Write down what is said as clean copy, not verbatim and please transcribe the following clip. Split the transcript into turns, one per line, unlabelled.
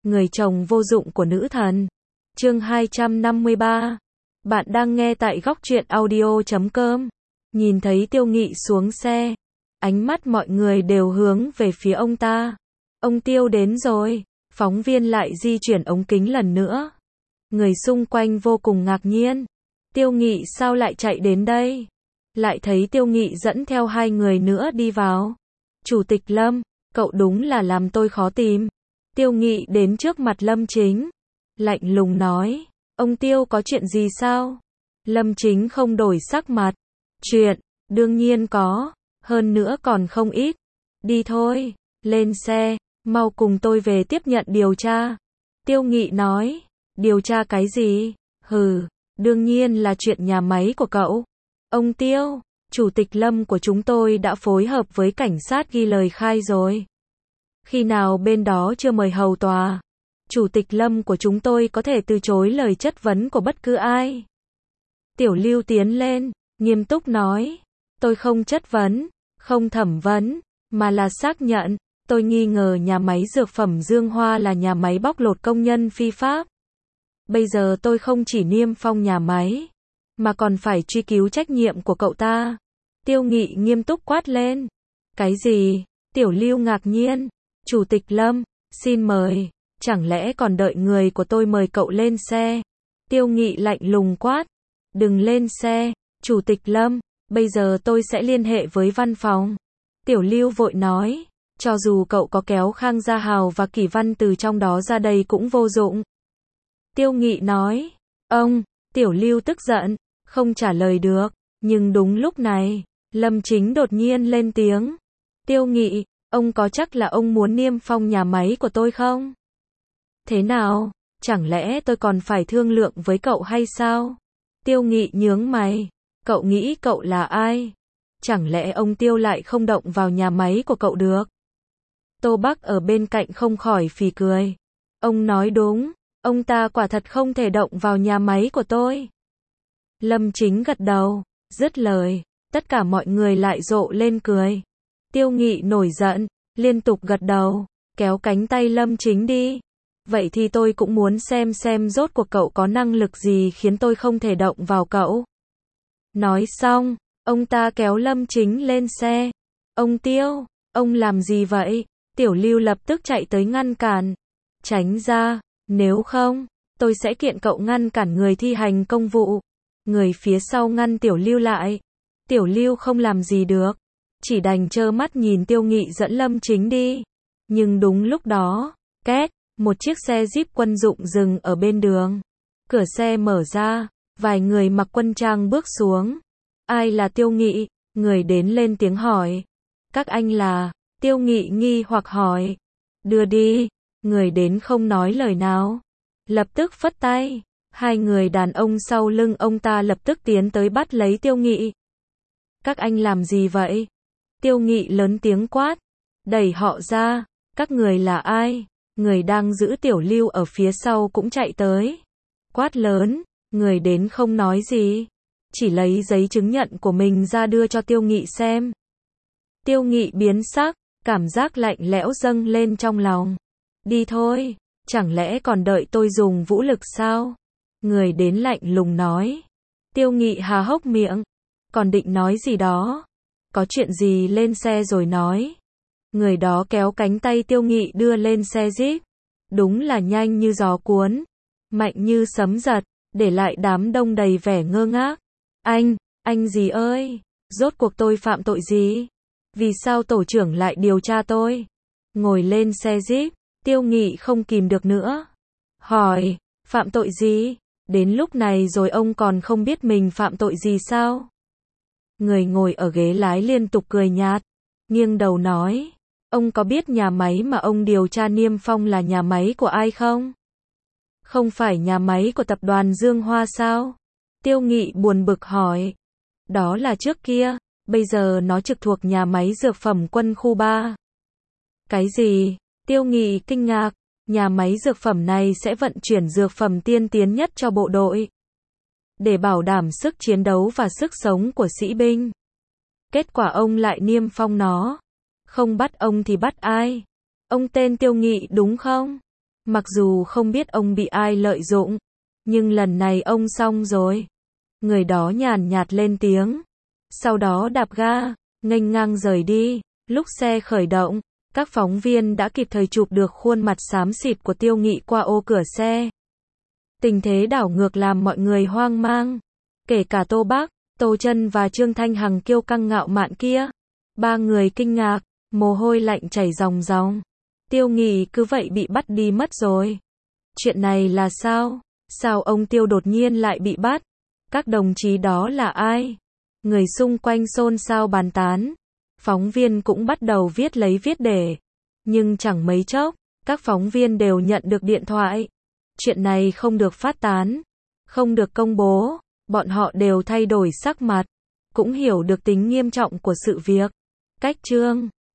người chồng vô dụng của nữ thần. Chương 253. Bạn đang nghe tại góc truyện audio.com. Nhìn thấy Tiêu Nghị xuống xe, ánh mắt mọi người đều hướng về phía ông ta. Ông Tiêu đến rồi. Phóng viên lại di chuyển ống kính lần nữa. Người xung quanh vô cùng ngạc nhiên. Tiêu Nghị sao lại chạy đến đây? Lại thấy Tiêu Nghị dẫn theo hai người nữa đi vào. Chủ tịch Lâm, cậu đúng là làm tôi khó tìm. Tiêu Nghị đến trước mặt Lâm Chính, lạnh lùng nói, ông Tiêu có chuyện gì sao? Lâm Chính không đổi sắc mặt. Chuyện, đương nhiên có, hơn nữa còn không ít. Đi thôi, lên xe, mau cùng tôi về tiếp nhận điều tra. Tiêu Nghị nói, điều tra cái gì? Hừ, đương nhiên là chuyện nhà máy của cậu. Ông Tiêu, Chủ tịch Lâm của chúng tôi đã phối hợp với cảnh sát ghi lời khai rồi. Khi nào bên đó chưa mời hầu tòa, Chủ tịch Lâm của chúng tôi có thể từ chối lời chất vấn của bất cứ ai. Tiểu Lưu tiến lên, nghiêm túc nói, tôi không chất vấn, không thẩm vấn, mà là xác nhận, tôi nghi ngờ nhà máy dược phẩm Dương Hoa là nhà máy bóc lột công nhân phi pháp. Bây giờ tôi không chỉ niêm phong nhà máy, mà còn phải truy cứu trách nhiệm của cậu ta. Tiêu Nghị nghiêm túc quát lên. Cái gì? Tiểu Lưu ngạc nhiên. Chủ tịch Lâm, xin mời. Chẳng lẽ còn đợi người của tôi mời cậu lên xe? Tiêu Nghị lạnh lùng quát. Đừng lên xe, Chủ tịch Lâm, bây giờ tôi sẽ liên hệ với văn phòng. Tiểu Lưu vội nói, cho dù cậu có kéo Khang Gia Hào và Kỷ Văn từ trong đó ra đây cũng vô dụng. Tiêu Nghị nói, ông, Tiểu Lưu tức giận, không trả lời được, nhưng đúng lúc này, Lâm Chính đột nhiên lên tiếng. Tiêu Nghị, ông có chắc là ông muốn niêm phong nhà máy của tôi không? Thế nào, chẳng lẽ tôi còn phải thương lượng với cậu hay sao? Tiêu Nghị nhướng mày, cậu nghĩ cậu là ai? Chẳng lẽ ông Tiêu lại không động vào nhà máy của cậu được? Tô Bắc ở bên cạnh không khỏi phì cười. Ông nói đúng, ông ta quả thật không thể động vào nhà máy của tôi. Lâm Chính gật đầu, dứt lời, tất cả mọi người lại rộ lên cười. Tiêu Nghị nổi giận, liên tục gật đầu, kéo cánh tay Lâm Chính đi. Vậy thì tôi cũng muốn xem rốt cuộc cậu có năng lực gì khiến tôi không thể động vào cậu. Nói xong, ông ta kéo Lâm Chính lên xe. Ông Tiêu, ông làm gì vậy? Tiểu Lưu lập tức chạy tới ngăn cản. Tránh ra, nếu không, tôi sẽ kiện cậu ngăn cản người thi hành công vụ. Người phía sau ngăn Tiểu Lưu lại. Tiểu Lưu không làm gì được, chỉ đành trơ mắt nhìn Tiêu Nghị dẫn Lâm Chính đi. Nhưng đúng lúc đó, két, một chiếc xe Jeep quân dụng dừng ở bên đường. Cửa xe mở ra, vài người mặc quân trang bước xuống. Ai là Tiêu Nghị? Người đến lên tiếng hỏi. Các anh là? Tiêu Nghị nghi hoặc hỏi. Đưa đi. Người đến không nói lời nào, lập tức phất tay. Hai người đàn ông sau lưng ông ta lập tức tiến tới bắt lấy Tiêu Nghị. Các anh làm gì vậy? Tiêu Nghị lớn tiếng quát. Đẩy họ ra. Các người là ai? Người đang giữ Tiểu Lưu ở phía sau cũng chạy tới. Quát lớn, người đến không nói gì, chỉ lấy giấy chứng nhận của mình ra đưa cho Tiêu Nghị xem. Tiêu Nghị biến sắc, cảm giác lạnh lẽo dâng lên trong lòng. Đi thôi, chẳng lẽ còn đợi tôi dùng vũ lực sao? Người đến lạnh lùng nói. Tiêu Nghị há hốc miệng, còn định nói gì đó. Có chuyện gì lên xe rồi nói. Người đó kéo cánh tay Tiêu Nghị đưa lên xe Jeep. Đúng là nhanh như gió cuốn, mạnh như sấm giật, để lại đám đông đầy vẻ ngơ ngác. Anh gì ơi, rốt cuộc tôi phạm tội gì? Vì sao tổ trưởng lại điều tra tôi? Ngồi lên xe Jeep, Tiêu Nghị không kìm được nữa. Hỏi, phạm tội gì? Đến lúc này rồi ông còn không biết mình phạm tội gì sao? Người ngồi ở ghế lái liên tục cười nhạt, nghiêng đầu nói. Ông có biết nhà máy mà ông điều tra niêm phong là nhà máy của ai không? Không phải nhà máy của tập đoàn Dương Hoa sao? Tiêu Nghị buồn bực hỏi. Đó là trước kia, bây giờ nó trực thuộc nhà máy dược phẩm quân khu 3. Cái gì? Tiêu Nghị kinh ngạc, nhà máy dược phẩm này sẽ vận chuyển dược phẩm tiên tiến nhất cho bộ đội, để bảo đảm sức chiến đấu và sức sống của sĩ binh. Kết quả ông lại niêm phong nó. Không bắt ông thì bắt ai? Ông tên Tiêu Nghị đúng không? Mặc dù không biết ông bị ai lợi dụng, nhưng lần này ông xong rồi. Người đó nhàn nhạt lên tiếng. Sau đó đạp ga, nghênh ngang rời đi. Lúc xe khởi động, các phóng viên đã kịp thời chụp được khuôn mặt xám xịt của Tiêu Nghị qua ô cửa xe. Tình thế đảo ngược làm mọi người hoang mang. Kể cả Tô Bác, Tô Chân và Trương Thanh Hằng kiêu căng ngạo mạn kia. Ba người kinh ngạc, mồ hôi lạnh chảy ròng ròng. Tiêu Nghị cứ vậy bị bắt đi mất rồi. Chuyện này là sao? Sao ông Tiêu đột nhiên lại bị bắt? Các đồng chí đó là ai? Người xung quanh xôn xao bàn tán. Phóng viên cũng bắt đầu viết lấy viết để. Nhưng chẳng mấy chốc, các phóng viên đều nhận được điện thoại. Chuyện này không được phát tán, không được công bố. Bọn họ đều thay đổi sắc mặt, cũng hiểu được tính nghiêm trọng của sự việc. Cách Trương